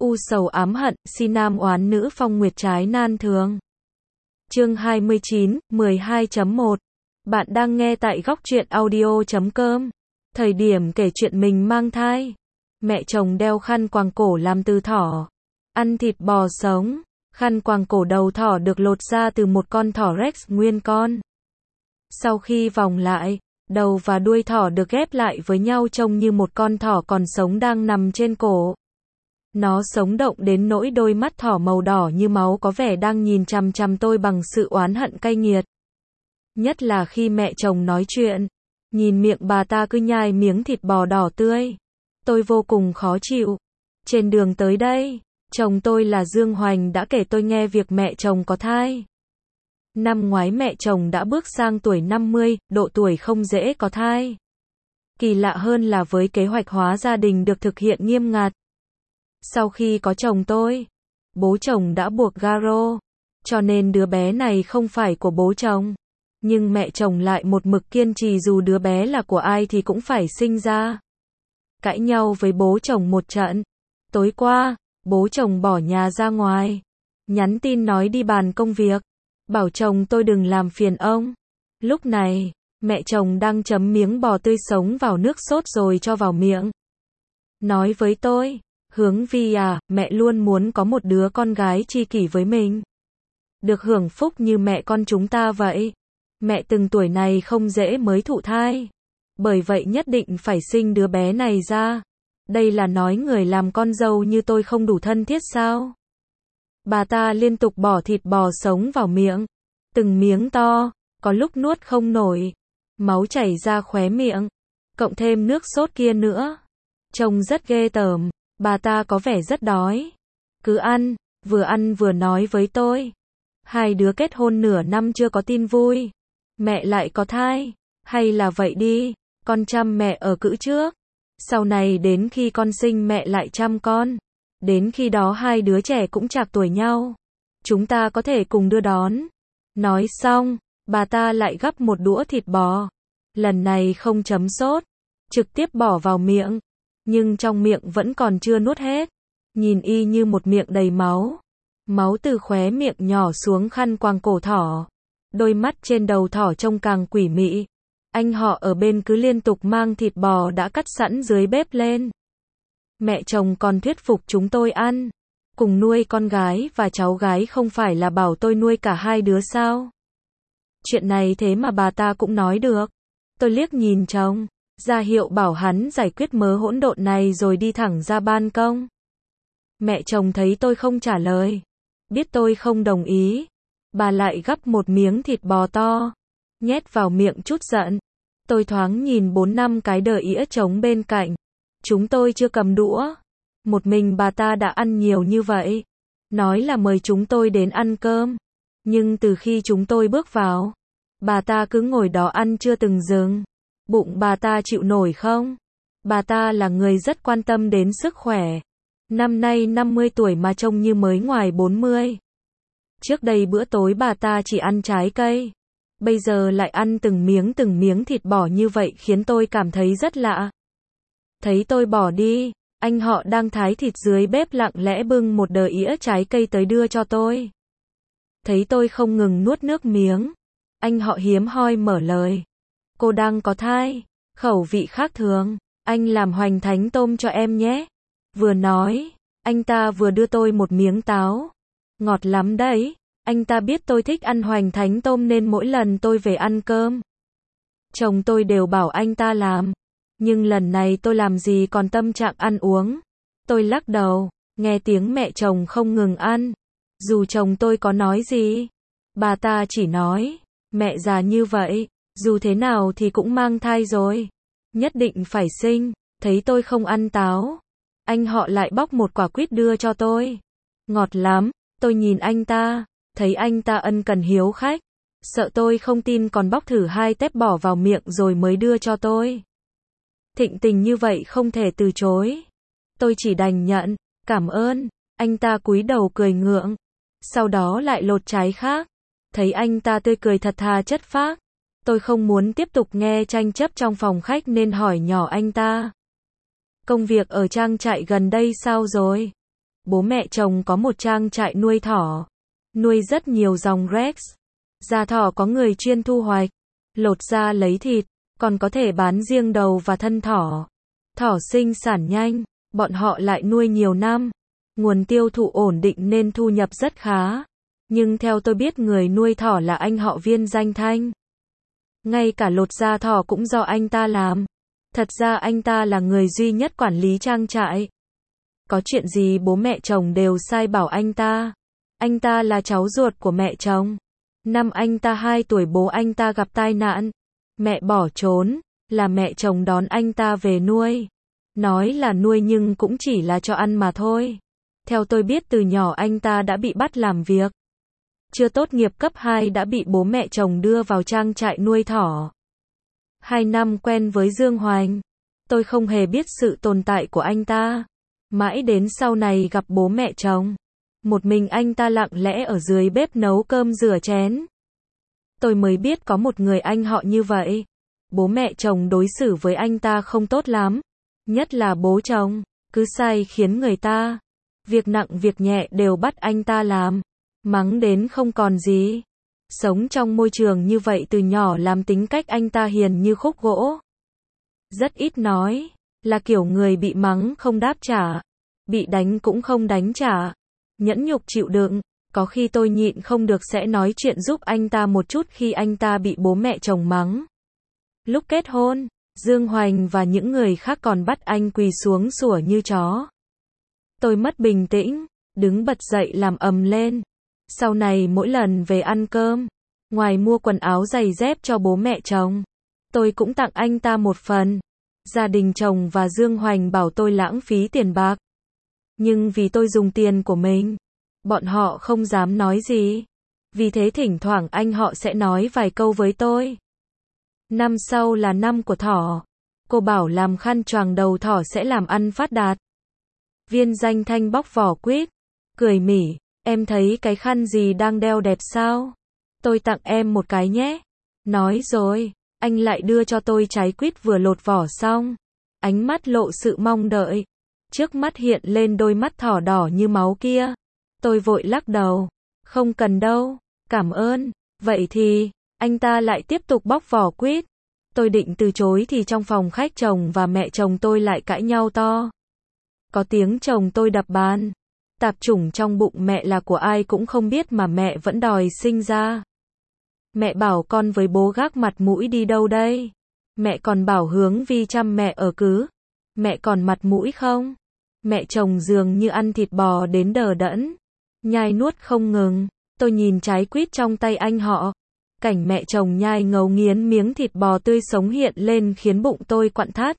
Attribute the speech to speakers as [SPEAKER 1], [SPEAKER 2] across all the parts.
[SPEAKER 1] U sầu ám hận, si nam oán nữ phong nguyệt trái nan thường. Chương 29, 12.1. Bạn đang nghe tại góc truyện audio.com. Thời điểm kể chuyện mình mang thai, mẹ chồng đeo khăn quàng cổ làm từ thỏ, ăn thịt bò sống. Khăn quàng cổ đầu thỏ được lột ra từ một con thỏ Rex nguyên con. Sau khi vòng lại, đầu và đuôi thỏ được ghép lại với nhau trông như một con thỏ còn sống đang nằm trên cổ. Nó sống động đến nỗi đôi mắt thỏ màu đỏ như máu có vẻ đang nhìn chằm chằm tôi bằng sự oán hận cay nghiệt. Nhất là khi mẹ chồng nói chuyện, nhìn miệng bà ta cứ nhai miếng thịt bò đỏ tươi. Tôi vô cùng khó chịu. Trên đường tới đây, chồng tôi là Dương Hoành đã kể tôi nghe việc mẹ chồng có thai. Năm ngoái mẹ chồng đã bước sang tuổi 50, độ tuổi không dễ có thai. Kỳ lạ hơn là với kế hoạch hóa gia đình được thực hiện nghiêm ngặt. Sau khi có chồng tôi, bố chồng đã buộc garo, cho nên đứa bé này không phải của bố chồng. Nhưng mẹ chồng lại một mực kiên trì dù đứa bé là của ai thì cũng phải sinh ra. Cãi nhau với bố chồng một trận. Tối qua, bố chồng bỏ nhà ra ngoài, nhắn tin nói đi bàn công việc, bảo chồng tôi đừng làm phiền ông. Lúc này, mẹ chồng đang chấm miếng bò tươi sống vào nước sốt rồi cho vào miệng. Nói với tôi, Hướng Vi à, mẹ luôn muốn có một đứa con gái tri kỷ với mình. Được hưởng phúc như mẹ con chúng ta vậy. Mẹ từng tuổi này không dễ mới thụ thai. Bởi vậy nhất định phải sinh đứa bé này ra. Đây là nói người làm con dâu như tôi không đủ thân thiết sao? Bà ta liên tục bỏ thịt bò sống vào miệng. Từng miếng to, có lúc nuốt không nổi. Máu chảy ra khóe miệng. Cộng thêm nước sốt kia nữa. Trông rất ghê tởm. Bà ta có vẻ rất đói. Cứ ăn vừa nói với tôi. Hai đứa kết hôn nửa năm chưa có tin vui. Mẹ lại có thai. Hay là vậy đi, con chăm mẹ ở cữ trước. Sau này đến khi con sinh mẹ lại chăm con. Đến khi đó hai đứa trẻ cũng chạc tuổi nhau. Chúng ta có thể cùng đưa đón. Nói xong, bà ta lại gắp một đũa thịt bò. Lần này không chấm sốt. Trực tiếp bỏ vào miệng. Nhưng trong miệng vẫn còn chưa nuốt hết. Nhìn y như một miệng đầy máu. Máu từ khóe miệng nhỏ xuống khăn quàng cổ thỏ. Đôi mắt trên đầu thỏ trông càng quỷ mị. Anh họ ở bên cứ liên tục mang thịt bò đã cắt sẵn dưới bếp lên. Mẹ chồng còn thuyết phục chúng tôi ăn. Cùng nuôi con gái và cháu gái không phải là bảo tôi nuôi cả hai đứa sao? Chuyện này thế mà bà ta cũng nói được. Tôi liếc nhìn chồng, ra hiệu bảo hắn giải quyết mớ hỗn độn này rồi đi thẳng ra ban công. Mẹ chồng thấy tôi không trả lời. Biết tôi không đồng ý. Bà lại gắp một miếng thịt bò to. Nhét vào miệng chút giận. Tôi thoáng nhìn 4-5 cái đờ ĩa trống bên cạnh. Chúng tôi chưa cầm đũa. Một mình bà ta đã ăn nhiều như vậy. Nói là mời chúng tôi đến ăn cơm. Nhưng từ khi chúng tôi bước vào, bà ta cứ ngồi đó ăn chưa từng dừng. Bụng bà ta chịu nổi không? Bà ta là người rất quan tâm đến sức khỏe. Năm nay 50 tuổi mà trông như mới ngoài 40. Trước đây bữa tối bà ta chỉ ăn trái cây. Bây giờ lại ăn từng miếng thịt bò như vậy khiến tôi cảm thấy rất lạ. Thấy tôi bỏ đi, anh họ đang thái thịt dưới bếp lặng lẽ bưng một đờ ĩa trái cây tới đưa cho tôi. Thấy tôi không ngừng nuốt nước miếng, anh họ hiếm hoi mở lời. Cô đang có thai, khẩu vị khác thường, anh làm hoành thánh tôm cho em nhé. Vừa nói, anh ta vừa đưa tôi một miếng táo. Ngọt lắm đấy. Anh ta biết tôi thích ăn hoành thánh tôm nên mỗi lần tôi về ăn cơm, chồng tôi đều bảo anh ta làm. Nhưng lần này tôi làm gì còn tâm trạng ăn uống. Tôi lắc đầu, nghe tiếng mẹ chồng không ngừng ăn. Dù chồng tôi có nói gì, bà ta chỉ nói, mẹ già như vậy, dù thế nào thì cũng mang thai rồi. Nhất định phải sinh. Thấy tôi không ăn táo, anh họ lại bóc một quả quýt đưa cho tôi. Ngọt lắm. Tôi nhìn anh ta. Thấy anh ta ân cần hiếu khách, sợ tôi không tin còn bóc thử 2 tép bỏ vào miệng rồi mới đưa cho tôi. Thịnh tình như vậy không thể từ chối. Tôi chỉ đành nhận, cảm ơn. Anh ta cúi đầu cười ngượng, sau đó lại lột trái khác. Thấy anh ta tươi cười thật thà chất phác. Tôi không muốn tiếp tục nghe tranh chấp trong phòng khách nên hỏi nhỏ anh ta. Công việc ở trang trại gần đây sao rồi? Bố mẹ chồng có một trang trại nuôi thỏ, nuôi rất nhiều dòng Rex. Da thỏ có người chuyên thu hoạch, lột da lấy thịt, còn có thể bán riêng đầu và thân thỏ. Thỏ sinh sản nhanh, bọn họ lại nuôi nhiều năm, nguồn tiêu thụ ổn định nên thu nhập rất khá. Nhưng theo tôi biết người nuôi thỏ là anh họ Viên Danh Thanh. Ngay cả lột da thỏ cũng do anh ta làm. Thật ra anh ta là người duy nhất quản lý trang trại. Có chuyện gì bố mẹ chồng đều sai bảo anh ta. Anh ta là cháu ruột của mẹ chồng. Năm anh ta 2 tuổi bố anh ta gặp tai nạn. Mẹ bỏ trốn, là mẹ chồng đón anh ta về nuôi. Nói là nuôi nhưng cũng chỉ là cho ăn mà thôi. Theo tôi biết từ nhỏ anh ta đã bị bắt làm việc. Chưa tốt nghiệp cấp 2 đã bị bố mẹ chồng đưa vào trang trại nuôi thỏ. 2 năm quen với Dương Hoành. Tôi không hề biết sự tồn tại của anh ta. Mãi đến sau này gặp bố mẹ chồng. Một mình anh ta lặng lẽ ở dưới bếp nấu cơm rửa chén. Tôi mới biết có một người anh họ như vậy. Bố mẹ chồng đối xử với anh ta không tốt lắm. Nhất là bố chồng, cứ sai khiến người ta. Việc nặng việc nhẹ đều bắt anh ta làm. Mắng đến không còn gì. Sống trong môi trường như vậy từ nhỏ làm tính cách anh ta hiền như khúc gỗ. Rất ít nói, là kiểu người bị mắng không đáp trả. Bị đánh cũng không đánh trả. Nhẫn nhục chịu đựng. Có khi tôi nhịn không được sẽ nói chuyện giúp anh ta một chút khi anh ta bị bố mẹ chồng mắng. Lúc kết hôn, Dương Hoành và những người khác còn bắt anh quỳ xuống sủa như chó. Tôi mất bình tĩnh, đứng bật dậy làm ầm lên. Sau này mỗi lần về ăn cơm, ngoài mua quần áo giày dép cho bố mẹ chồng, tôi cũng tặng anh ta một phần. Gia đình chồng và Dương Hoành bảo tôi lãng phí tiền bạc. Nhưng vì tôi dùng tiền của mình, bọn họ không dám nói gì. Vì thế thỉnh thoảng anh họ sẽ nói vài câu với tôi. Năm sau là năm của thỏ. Cô bảo làm khăn choàng đầu thỏ sẽ làm ăn phát đạt. Viên Danh Thanh bóc vỏ quýt, cười mỉ, em thấy cái khăn gì đang đeo đẹp sao? Tôi tặng em một cái nhé. Nói rồi, anh lại đưa cho tôi trái quýt vừa lột vỏ xong. Ánh mắt lộ sự mong đợi. Trước mắt hiện lên đôi mắt thỏ đỏ như máu kia. Tôi vội lắc đầu. Không cần đâu, cảm ơn. Vậy thì, anh ta lại tiếp tục bóc vỏ quýt. Tôi định từ chối thì trong phòng khách chồng và mẹ chồng tôi lại cãi nhau to. Có tiếng chồng tôi đập bàn. Tạp chủng trong bụng mẹ là của ai cũng không biết mà mẹ vẫn đòi sinh ra. Mẹ bảo con với bố gác mặt mũi đi đâu đây? Mẹ còn bảo Hướng Vi chăm mẹ ở cứ. Mẹ còn mặt mũi không? Mẹ chồng dường như ăn thịt bò đến đờ đẫn. Nhai nuốt không ngừng. Tôi nhìn trái quýt trong tay anh họ. Cảnh mẹ chồng nhai ngấu nghiến miếng thịt bò tươi sống hiện lên khiến bụng tôi quặn thắt.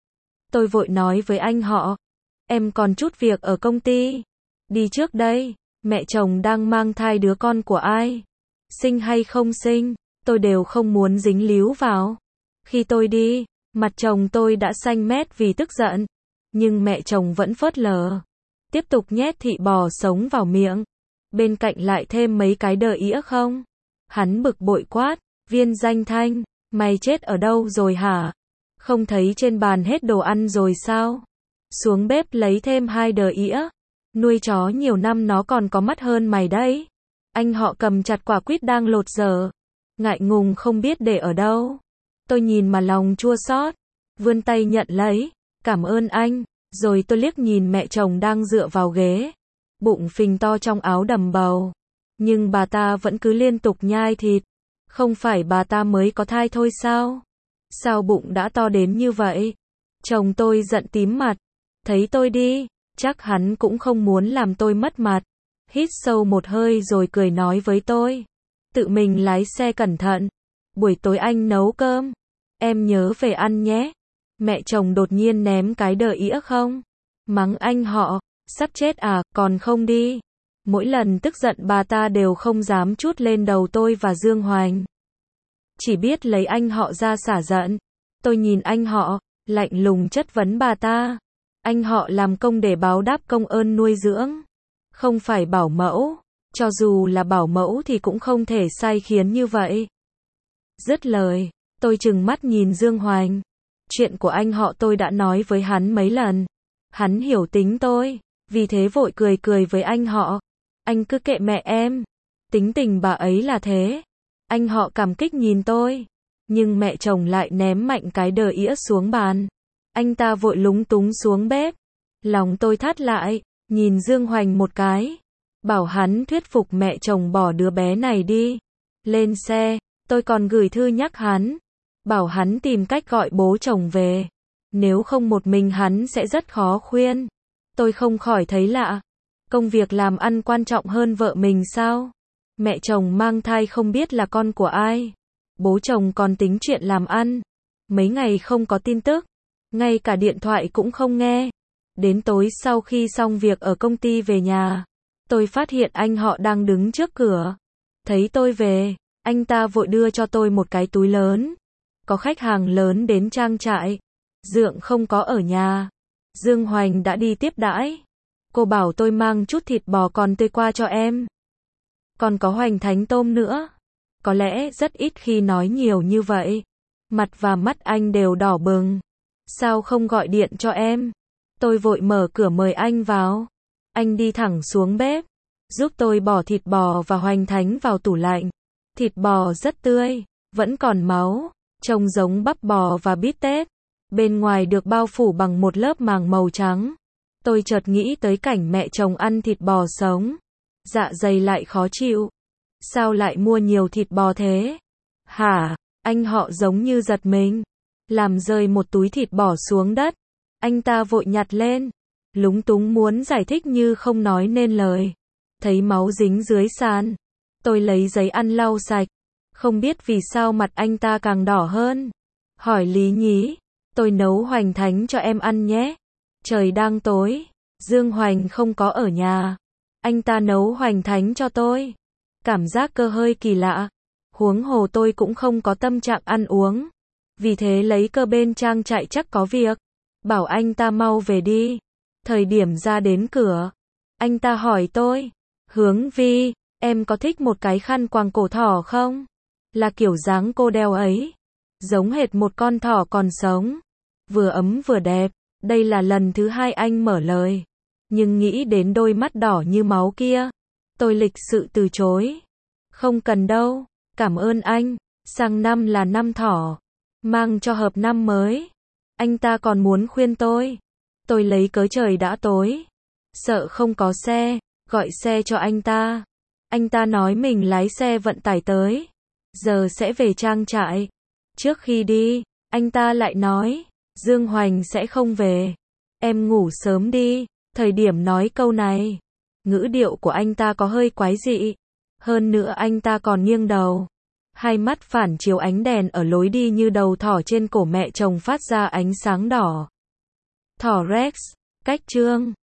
[SPEAKER 1] Tôi vội nói với anh họ. Em còn chút việc ở công ty. Đi trước đây. Mẹ chồng đang mang thai đứa con của ai? Sinh hay không sinh, tôi đều không muốn dính líu vào. Khi tôi đi, mặt chồng tôi đã xanh mét vì tức giận. Nhưng mẹ chồng vẫn phớt lờ. Tiếp tục nhét thịt bò sống vào miệng. Bên cạnh lại thêm mấy cái đờ ĩa không? Hắn bực bội quát. Viên Danh Thanh, mày chết ở đâu rồi hả? Không thấy trên bàn hết đồ ăn rồi sao? Xuống bếp lấy thêm 2 đờ ĩa. Nuôi chó nhiều năm nó còn có mắt hơn mày đấy. Anh họ cầm chặt quả quýt đang lột dở. Ngại ngùng không biết để ở đâu. Tôi nhìn mà lòng chua xót. Vươn tay nhận lấy. Cảm ơn anh. Rồi tôi liếc nhìn mẹ chồng đang dựa vào ghế. Bụng phình to trong áo đầm bầu. Nhưng bà ta vẫn cứ liên tục nhai thịt. Không phải bà ta mới có thai thôi sao? Sao bụng đã to đến như vậy? Chồng tôi giận tím mặt. Thấy tôi đi, chắc hắn cũng không muốn làm tôi mất mặt. Hít sâu một hơi rồi cười nói với tôi. Tự mình lái xe cẩn thận. Buổi tối anh nấu cơm. Em nhớ về ăn nhé. Mẹ chồng đột nhiên ném cái đờ ĩa không. Mắng anh họ. Sắp chết à, còn không đi. Mỗi lần tức giận bà ta đều không dám trút lên đầu tôi và Dương Hoành. Chỉ biết lấy anh họ ra xả giận. Tôi nhìn anh họ, lạnh lùng chất vấn bà ta. Anh họ làm công để báo đáp công ơn nuôi dưỡng. Không phải bảo mẫu. Cho dù là bảo mẫu thì cũng không thể sai khiến như vậy. Dứt lời, tôi trừng mắt nhìn Dương Hoành. Chuyện của anh họ tôi đã nói với hắn mấy lần. Hắn hiểu tính tôi. vì thế vội cười cười với anh họ. Anh cứ kệ mẹ em. Tính tình bà ấy là thế. Anh họ cảm kích nhìn tôi. Nhưng mẹ chồng lại ném mạnh cái đờ ĩa xuống bàn. Anh ta vội lúng túng xuống bếp. Lòng tôi thắt lại, nhìn Dương Hoành một cái. Bảo hắn thuyết phục mẹ chồng bỏ đứa bé này đi. Lên xe, tôi còn gửi thư nhắc hắn. Bảo hắn tìm cách gọi bố chồng về. Nếu không một mình hắn sẽ rất khó khuyên. Tôi không khỏi thấy lạ. Công việc làm ăn quan trọng hơn vợ mình sao? Mẹ chồng mang thai không biết là con của ai. Bố chồng còn tính chuyện làm ăn. Mấy ngày không có tin tức. Ngay cả điện thoại cũng không nghe. Đến tối sau khi xong việc ở công ty về nhà, tôi phát hiện anh họ đang đứng trước cửa. Thấy tôi về, anh ta vội đưa cho tôi một cái túi lớn. Có khách hàng lớn đến trang trại. Dượng không có ở nhà. Dương Hoành đã đi tiếp đãi. Cô bảo tôi mang chút thịt bò còn tươi qua cho em. Còn có hoành thánh tôm nữa. Có lẽ rất ít khi nói nhiều như vậy. Mặt và mắt anh đều đỏ bừng. Sao không gọi điện cho em? Tôi vội mở cửa mời anh vào. Anh đi thẳng xuống bếp, giúp tôi bỏ thịt bò và hoành thánh vào tủ lạnh. Thịt bò rất tươi, vẫn còn máu, trông giống bắp bò và bít tết. Bên ngoài được bao phủ bằng một lớp màng màu trắng. Tôi chợt nghĩ tới cảnh mẹ chồng ăn thịt bò sống. Dạ dày lại khó chịu. Sao lại mua nhiều thịt bò thế? Hả? Anh họ giống như giật mình. Làm rơi một túi thịt bò xuống đất. Anh ta vội nhặt lên. Lúng túng muốn giải thích như không nói nên lời. Thấy máu dính dưới sàn. Tôi lấy giấy ăn lau sạch. Không biết vì sao mặt anh ta càng đỏ hơn. Hỏi lý nhí. Tôi nấu hoành thánh cho em ăn nhé. Trời đang tối. Dương Hoành không có ở nhà. Anh ta nấu hoành thánh cho tôi. Cảm giác cơ hơi kỳ lạ. Huống hồ tôi cũng không có tâm trạng ăn uống. Vì thế lấy cơ bên trang trại chắc có việc. Bảo anh ta mau về đi. Thời điểm ra đến cửa. Anh ta hỏi tôi. Hướng Vi, em có thích một cái khăn quàng cổ thỏ không? Là kiểu dáng cô đeo ấy. Giống hệt một con thỏ còn sống. Vừa ấm vừa đẹp. Đây là lần thứ hai anh mở lời. Nhưng nghĩ đến đôi mắt đỏ như máu kia. Tôi lịch sự từ chối. Không cần đâu. Cảm ơn anh. Sang năm là năm thỏ. Mang cho hợp năm mới. Anh ta còn muốn khuyên tôi. Tôi lấy cớ trời đã tối. Sợ không có xe. Gọi xe cho anh ta. Anh ta nói mình lái xe vận tải tới. Giờ sẽ về trang trại. Trước khi đi, anh ta lại nói. Dương Hoành sẽ không về. Em ngủ sớm đi. Thời điểm nói câu này. Ngữ điệu của anh ta có hơi quái dị. Hơn nữa anh ta còn nghiêng đầu. Hai mắt phản chiếu ánh đèn ở lối đi như đầu thỏ trên cổ mẹ chồng phát ra ánh sáng đỏ. Thỏ Rex, cách chương